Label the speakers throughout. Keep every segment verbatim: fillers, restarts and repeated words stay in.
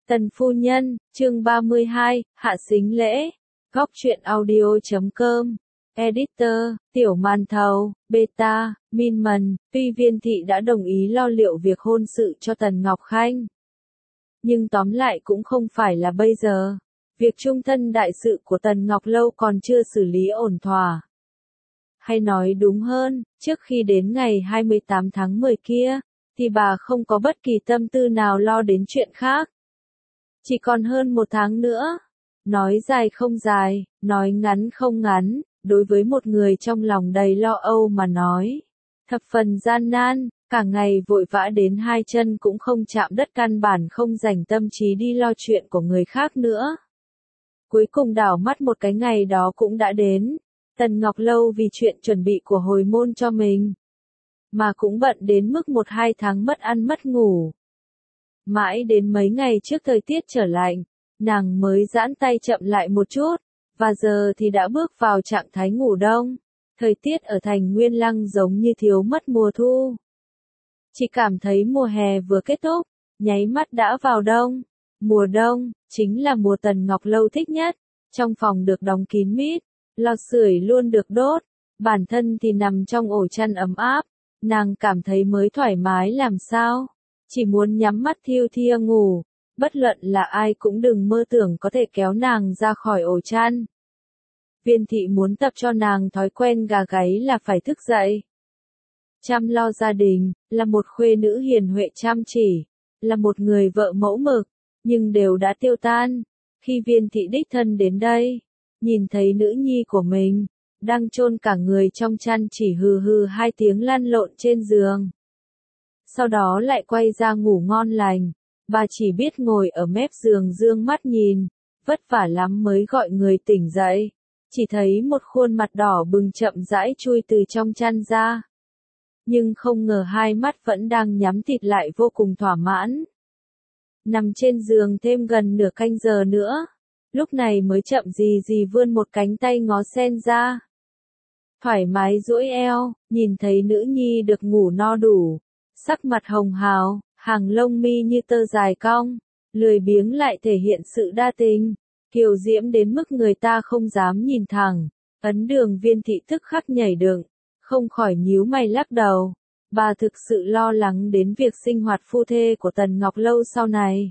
Speaker 1: Tần phu nhân, chương ba mươi hai, hạ sính lễ. Góc truyện audio chấm com. Editor, Tiểu Màn Thầu, Beta, Min Mần, tuy Viên Thị đã đồng ý lo liệu việc hôn sự cho Tần Ngọc Khanh. Nhưng tóm lại cũng không phải là bây giờ. Việc chung thân đại sự của Tần Ngọc Lâu còn chưa xử lý ổn thỏa. Hay nói đúng hơn, trước khi đến ngày hai mươi tám tháng mười kia, thì bà không có bất kỳ tâm tư nào lo đến chuyện khác. Chỉ còn hơn một tháng nữa. Nói dài không dài, nói ngắn không ngắn, đối với một người trong lòng đầy lo âu mà nói. Thập phần gian nan, cả ngày vội vã đến hai chân cũng không chạm đất, căn bản không dành tâm trí đi lo chuyện của người khác nữa. Cuối cùng đảo mắt một cái ngày đó cũng đã đến. Tần Ngọc Lâu vì chuyện chuẩn bị của hồi môn cho mình, mà cũng bận đến mức một hai tháng mất ăn mất ngủ. Mãi đến mấy ngày trước thời tiết trở lạnh, nàng mới giãn tay chậm lại một chút, và giờ thì đã bước vào trạng thái ngủ đông. Thời tiết ở thành Nguyên Lăng giống như thiếu mất mùa thu. Chỉ cảm thấy mùa hè vừa kết thúc, nháy mắt đã vào đông. Mùa đông, chính là mùa Tần Ngọc Lâu thích nhất. Trong phòng được đóng kín mít, lò sưởi luôn được đốt, bản thân thì nằm trong ổ chăn ấm áp, nàng cảm thấy mới thoải mái làm sao. Chỉ muốn nhắm mắt thiêu thia ngủ, bất luận là ai cũng đừng mơ tưởng có thể kéo nàng ra khỏi ổ chăn. Viên Thị muốn tập cho nàng thói quen gà gáy là phải thức dậy. Chăm lo gia đình, là một khuê nữ hiền huệ chăm chỉ, là một người vợ mẫu mực, nhưng đều đã tiêu tan. Khi Viên Thị đích thân đến đây, nhìn thấy nữ nhi của mình, đang chôn cả người trong chăn chỉ hừ hừ hai tiếng lăn lộn trên giường. Sau đó lại quay ra ngủ ngon lành, bà chỉ biết ngồi ở mép giường dương mắt nhìn, vất vả lắm mới gọi người tỉnh dậy, chỉ thấy một khuôn mặt đỏ bừng chậm rãi chui từ trong chăn ra. Nhưng không ngờ hai mắt vẫn đang nhắm thịt lại vô cùng thỏa mãn. Nằm trên giường thêm gần nửa canh giờ nữa, lúc này mới chậm gì gì vươn một cánh tay ngó sen ra. Thoải mái duỗi eo, nhìn thấy nữ nhi được ngủ no đủ. Sắc mặt hồng hào, hàng lông mi như tơ dài cong, lười biếng lại thể hiện sự đa tình, kiều diễm đến mức người ta không dám nhìn thẳng. Ấn Đường Viên Thị tức khắc nhảy dựng, không khỏi nhíu mày lắc đầu. Bà thực sự lo lắng đến việc sinh hoạt phu thê của Tần Ngọc Lâu sau này.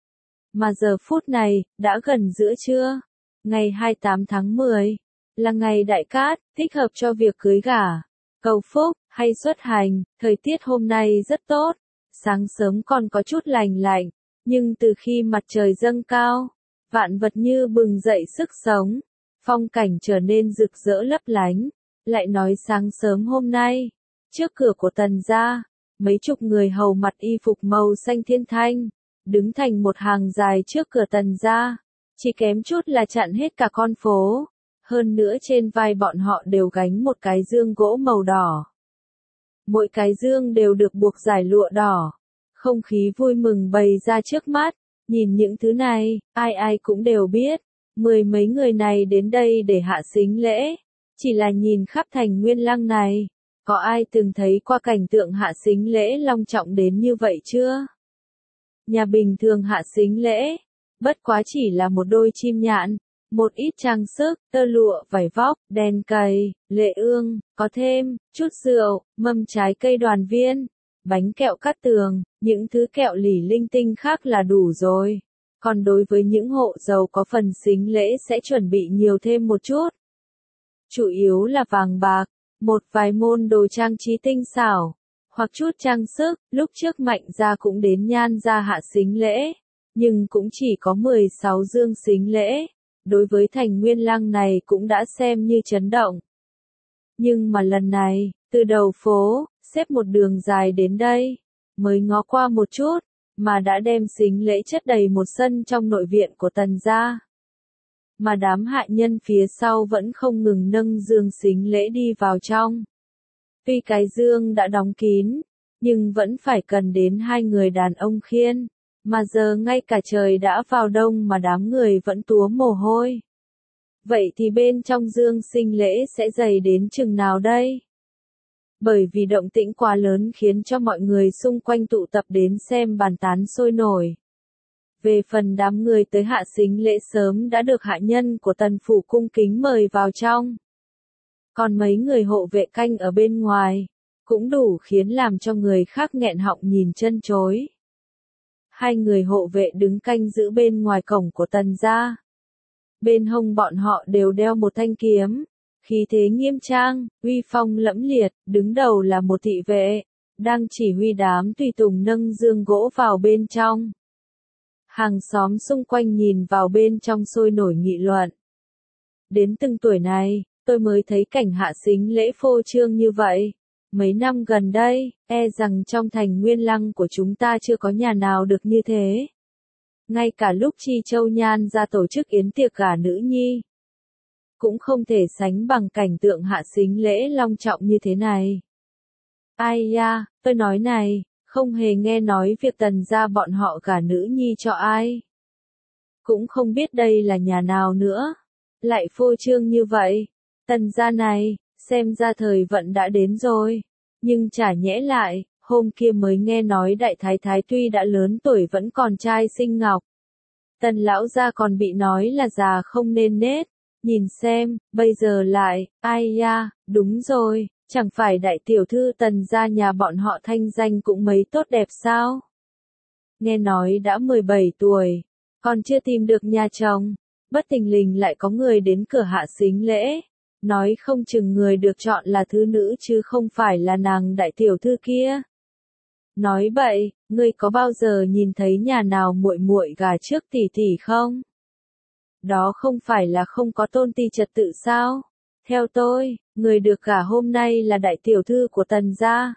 Speaker 1: Mà giờ phút này, đã gần giữa trưa, ngày hai mươi tám tháng mười, là ngày đại cát, thích hợp cho việc cưới gả, cầu phúc, hay xuất hành. Thời tiết hôm nay rất tốt, sáng sớm còn có chút lành lạnh, nhưng từ khi mặt trời dâng cao, vạn vật như bừng dậy sức sống, phong cảnh trở nên rực rỡ lấp lánh. Lại nói sáng sớm hôm nay, trước cửa của Tần gia, mấy chục người hầu mặc y phục màu xanh thiên thanh, đứng thành một hàng dài trước cửa Tần gia, chỉ kém chút là chặn hết cả con phố. Hơn nữa trên vai bọn họ đều gánh một cái dương gỗ màu đỏ. Mỗi cái dương đều được buộc dải lụa đỏ. Không khí vui mừng bày ra trước mắt. Nhìn những thứ này, ai ai cũng đều biết. Mười mấy người này đến đây để hạ sính lễ. Chỉ là nhìn khắp thành Nguyên Lăng này, có ai từng thấy qua cảnh tượng hạ sính lễ long trọng đến như vậy chưa? Nhà bình thường hạ sính lễ, bất quá chỉ là một đôi chim nhạn, một ít trang sức, tơ lụa, vải vóc, đèn cầy, lệ ương, có thêm chút rượu, mâm trái cây đoàn viên, bánh kẹo cát tường, những thứ kẹo lỉ linh tinh khác là đủ rồi. Còn đối với những hộ giàu có phần sính lễ sẽ chuẩn bị nhiều thêm một chút. Chủ yếu là vàng bạc, một vài môn đồ trang trí tinh xảo, hoặc chút trang sức. Lúc trước Mạnh gia cũng đến Nhan gia hạ sính lễ, nhưng cũng chỉ có mười sáu dương sính lễ. Đối với thành Nguyên Lăng này cũng đã xem như chấn động. Nhưng mà lần này, từ đầu phố, xếp một đường dài đến đây, mới ngó qua một chút, mà đã đem sính lễ chất đầy một sân trong nội viện của Tần gia. Mà đám hạ nhân phía sau vẫn không ngừng nâng dương sính lễ đi vào trong. Tuy cái dương đã đóng kín, nhưng vẫn phải cần đến hai người đàn ông khiêng. Mà giờ ngay cả trời đã vào đông mà đám người vẫn túa mồ hôi. Vậy thì bên trong dương sính lễ sẽ dày đến chừng nào đây? Bởi vì động tĩnh quá lớn khiến cho mọi người xung quanh tụ tập đến xem bàn tán sôi nổi. Về phần đám người tới hạ sính lễ sớm đã được hạ nhân của tần phủ cung kính mời vào trong. Còn mấy người hộ vệ canh ở bên ngoài, cũng đủ khiến làm cho người khác nghẹn họng nhìn chân chối. Hai người hộ vệ đứng canh giữ bên ngoài cổng của tần gia. Bên hông bọn họ đều đeo một thanh kiếm, khí thế nghiêm trang, uy phong lẫm liệt, đứng đầu là một thị vệ, đang chỉ huy đám tùy tùng nâng dương gỗ vào bên trong. Hàng xóm xung quanh nhìn vào bên trong sôi nổi nghị luận. Đến từng tuổi này, tôi mới thấy cảnh hạ sính lễ phô trương như vậy. Mấy năm gần đây, e rằng trong thành Nguyên Lăng của chúng ta chưa có nhà nào được như thế. Ngay cả lúc Chi Châu Nhan ra tổ chức yến tiệc gả nữ nhi, cũng không thể sánh bằng cảnh tượng hạ sính lễ long trọng như thế này. Ai da, tôi nói này, không hề nghe nói việc tần gia bọn họ gả nữ nhi cho ai. Cũng không biết đây là nhà nào nữa. Lại phô trương như vậy. Tần gia này, xem ra thời vận đã đến rồi. Nhưng chả nhẽ lại, hôm kia mới nghe nói đại thái thái tuy đã lớn tuổi vẫn còn trai xinh ngọc. Tần lão gia còn bị nói là già không nên nết. Nhìn xem, bây giờ lại, ai da, đúng rồi, chẳng phải đại tiểu thư tần gia nhà bọn họ thanh danh cũng mấy tốt đẹp sao? Nghe nói đã mười bảy tuổi, còn chưa tìm được nhà chồng, bất thình lình lại có người đến cửa hạ sính lễ, nói không chừng người được chọn là thứ nữ chứ không phải là nàng đại tiểu thư kia. Nói bậy, ngươi có bao giờ nhìn thấy nhà nào muội muội gả trước tỷ tỷ không? Đó không phải là không có tôn ti trật tự sao? Theo tôi, người được gả hôm nay là đại tiểu thư của tần gia.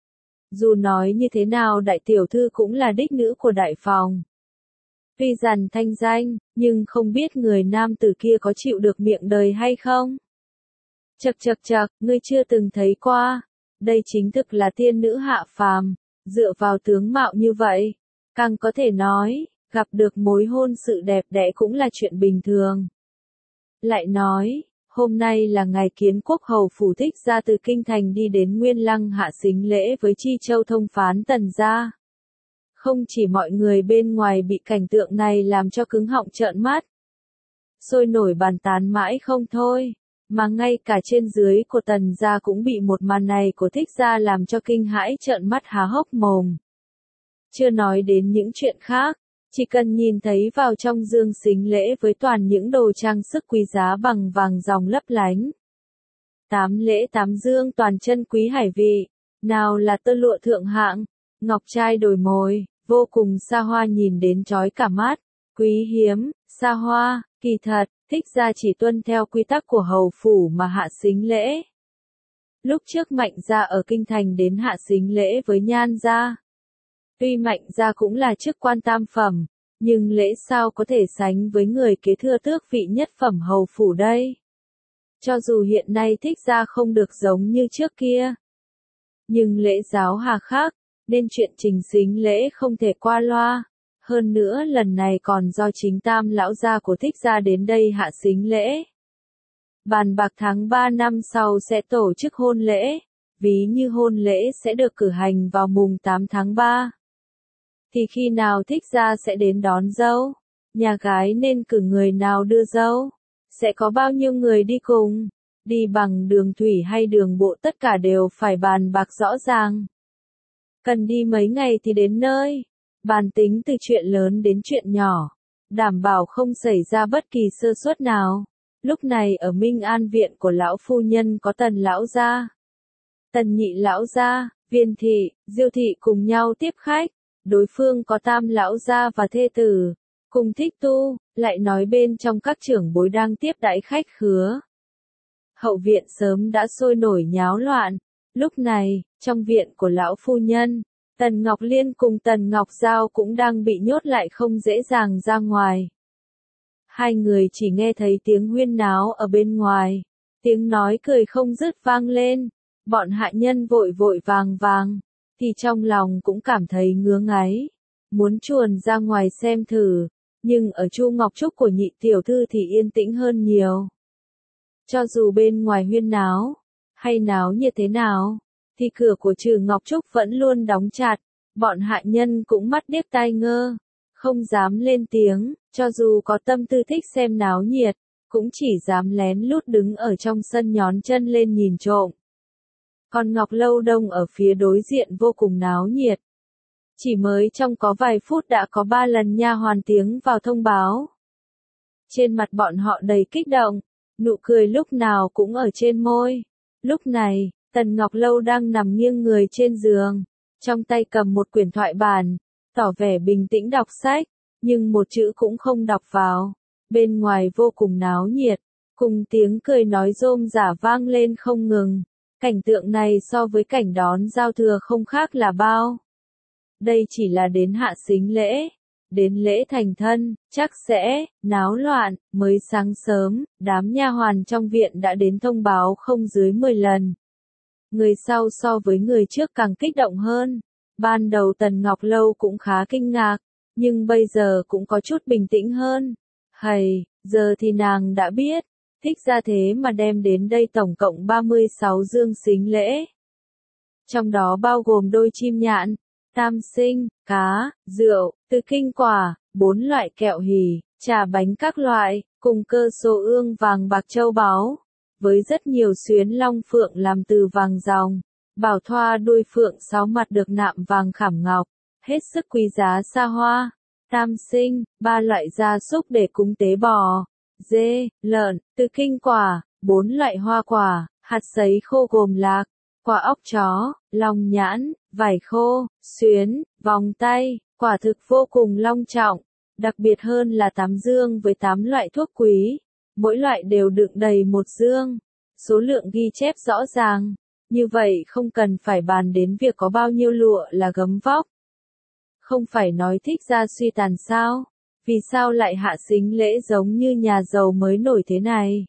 Speaker 1: Dù nói như thế nào đại tiểu thư cũng là đích nữ của đại phòng. Tuy dằn thanh danh, nhưng không biết người nam tử kia có chịu được miệng đời hay không? Chậc chậc chậc, ngươi chưa từng thấy qua. Đây chính thực là tiên nữ hạ phàm, dựa vào tướng mạo như vậy, càng có thể nói, gặp được mối hôn sự đẹp đẽ cũng là chuyện bình thường. Lại nói, hôm nay là ngày Kiến Quốc hầu phủ Thích gia từ kinh thành đi đến Nguyên Lăng hạ sính lễ với Chi Châu thông phán tần gia. Không chỉ mọi người bên ngoài bị cảnh tượng này làm cho cứng họng trợn mắt, sôi nổi bàn tán mãi không thôi, mà ngay cả trên dưới của tần gia cũng bị một màn này của Thích gia làm cho kinh hãi trợn mắt há hốc mồm. Chưa nói đến những chuyện khác, chỉ cần nhìn thấy vào trong dương sính lễ với toàn những đồ trang sức quý giá bằng vàng ròng lấp lánh. Tám lễ tám dương toàn chân quý hải vị, nào là tơ lụa thượng hạng, ngọc trai đồi mồi, vô cùng xa hoa nhìn đến chói cả mắt, quý hiếm, xa hoa, kỳ thật, Thích gia chỉ tuân theo quy tắc của hầu phủ mà hạ sính lễ. Lúc trước Mạnh gia ở kinh thành đến hạ sính lễ với Nhan gia. Tuy Mạnh gia cũng là chức quan tam phẩm, nhưng lễ sao có thể sánh với người kế thừa tước vị nhất phẩm hầu phủ đây. Cho dù hiện nay Thích gia không được giống như trước kia, nhưng lễ giáo hà khác, nên chuyện trình sính lễ không thể qua loa. Hơn nữa lần này còn do chính tam lão gia của Thích gia đến đây hạ sính lễ. Bàn bạc tháng ba năm sau sẽ tổ chức hôn lễ, ví như hôn lễ sẽ được cử hành vào mùng tám tháng ba. Thì khi nào Thích gia sẽ đến đón dâu? Nhà gái nên cử người nào đưa dâu? Sẽ có bao nhiêu người đi cùng? Đi bằng đường thủy hay đường bộ tất cả đều phải bàn bạc rõ ràng. Cần đi mấy ngày thì đến nơi. Bàn tính từ chuyện lớn đến chuyện nhỏ. Đảm bảo không xảy ra bất kỳ sơ suất nào. Lúc này ở Minh An viện của lão phu nhân có Tần lão gia, Tần nhị lão gia, Viên thị, Diêu thị cùng nhau tiếp khách. Đối phương có Tam lão gia và thê tử, cùng Thích tu, lại nói bên trong các trưởng bối đang tiếp đãi khách khứa. Hậu viện sớm đã sôi nổi nháo loạn. Lúc này, trong viện của lão phu nhân, Tần Ngọc Liên cùng Tần Ngọc Giao cũng đang bị nhốt lại không dễ dàng ra ngoài. Hai người chỉ nghe thấy tiếng huyên náo ở bên ngoài, tiếng nói cười không dứt vang lên, bọn hạ nhân vội vội vàng vàng, thì trong lòng cũng cảm thấy ngứa ngáy, muốn chuồn ra ngoài xem thử, nhưng ở Chu Ngọc Trúc của nhị tiểu thư thì yên tĩnh hơn nhiều. Cho dù bên ngoài huyên náo, hay náo như thế nào, thì cửa của Trừ Ngọc Trúc vẫn luôn đóng chặt, bọn hạ nhân cũng mắt điếc tai ngơ, không dám lên tiếng, cho dù có tâm tư thích xem náo nhiệt, cũng chỉ dám lén lút đứng ở trong sân nhón chân lên nhìn trộm. Còn Ngọc Lâu Đông ở phía đối diện vô cùng náo nhiệt. Chỉ mới trong có vài phút đã có ba lần nha hoàn tiếng vào thông báo. Trên mặt bọn họ đầy kích động, nụ cười lúc nào cũng ở trên môi. Lúc này, Tần Ngọc Lâu đang nằm nghiêng người trên giường, trong tay cầm một quyển thoại bản, tỏ vẻ bình tĩnh đọc sách, nhưng một chữ cũng không đọc vào. Bên ngoài vô cùng náo nhiệt, cùng tiếng cười nói rôm rả vang lên không ngừng. Cảnh tượng này so với cảnh đón giao thừa không khác là bao. Đây chỉ là đến hạ sính lễ, đến lễ thành thân, chắc sẽ náo loạn. Mới sáng sớm, đám nha hoàn trong viện đã đến thông báo không dưới mười lần. Người sau so với người trước càng kích động hơn. Ban đầu Tần Ngọc Lâu cũng khá kinh ngạc, nhưng bây giờ cũng có chút bình tĩnh hơn. Hầy, giờ thì nàng đã biết, thích ra thế mà đem đến đây tổng cộng ba mươi sáu dương sính lễ. Trong đó bao gồm đôi chim nhạn, tam sinh, cá, rượu, từ kinh quả, bốn loại kẹo hỉ, trà bánh các loại, cùng cơ số ương vàng bạc châu báu, với rất nhiều xuyến long phượng làm từ vàng ròng, bảo thoa đuôi phượng sáu mặt được nạm vàng khảm ngọc, hết sức quý giá xa hoa. Tam sinh, ba loại gia súc để cúng tế bò, dê, lợn, từ kinh quả, bốn loại hoa quả, hạt sấy khô gồm lạc, quả óc chó, lòng nhãn, vải khô, xuyến, vòng tay, quả thực vô cùng long trọng. Đặc biệt hơn là tám dương với tám loại thuốc quý, mỗi loại đều đựng đầy một dương, số lượng ghi chép rõ ràng, như vậy không cần phải bàn đến việc có bao nhiêu lụa là gấm vóc. Không phải nói thích ra suy tàn sao? Vì sao lại hạ sính lễ giống như nhà giàu mới nổi thế này?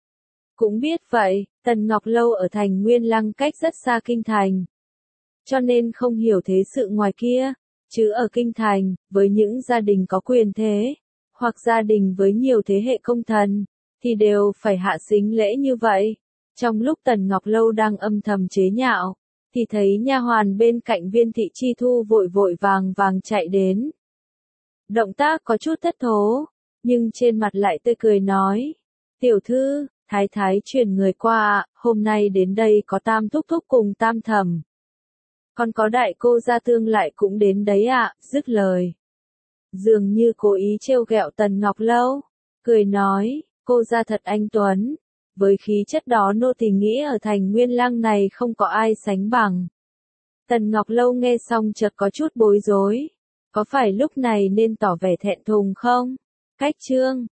Speaker 1: Cũng biết vậy, Tần Ngọc Lâu ở thành Nguyên Lăng cách rất xa kinh thành. Cho nên không hiểu thế sự ngoài kia, chứ ở kinh thành, với những gia đình có quyền thế, hoặc gia đình với nhiều thế hệ công thần, thì đều phải hạ sính lễ như vậy. Trong lúc Tần Ngọc Lâu đang âm thầm chế nhạo, thì thấy nha hoàn bên cạnh Viên Thị Chi Thu vội vội vàng vàng chạy đến. Động tác có chút thất thố, nhưng trên mặt lại tươi cười nói, tiểu thư, thái thái truyền người qua, hôm nay đến đây có tam thúc thúc cùng tam thẩm. Còn có đại cô gia tương lại cũng đến đấy ạ, à, dứt lời. Dường như cố ý trêu ghẹo Tần Ngọc Lâu, cười nói, cô gia thật anh tuấn. Với khí chất đó nô tỳ nghĩ ở thành Nguyên Lăng này không có ai sánh bằng. Tần Ngọc Lâu nghe xong chợt có chút bối rối. Có phải lúc này nên tỏ vẻ thẹn thùng không? Cách chương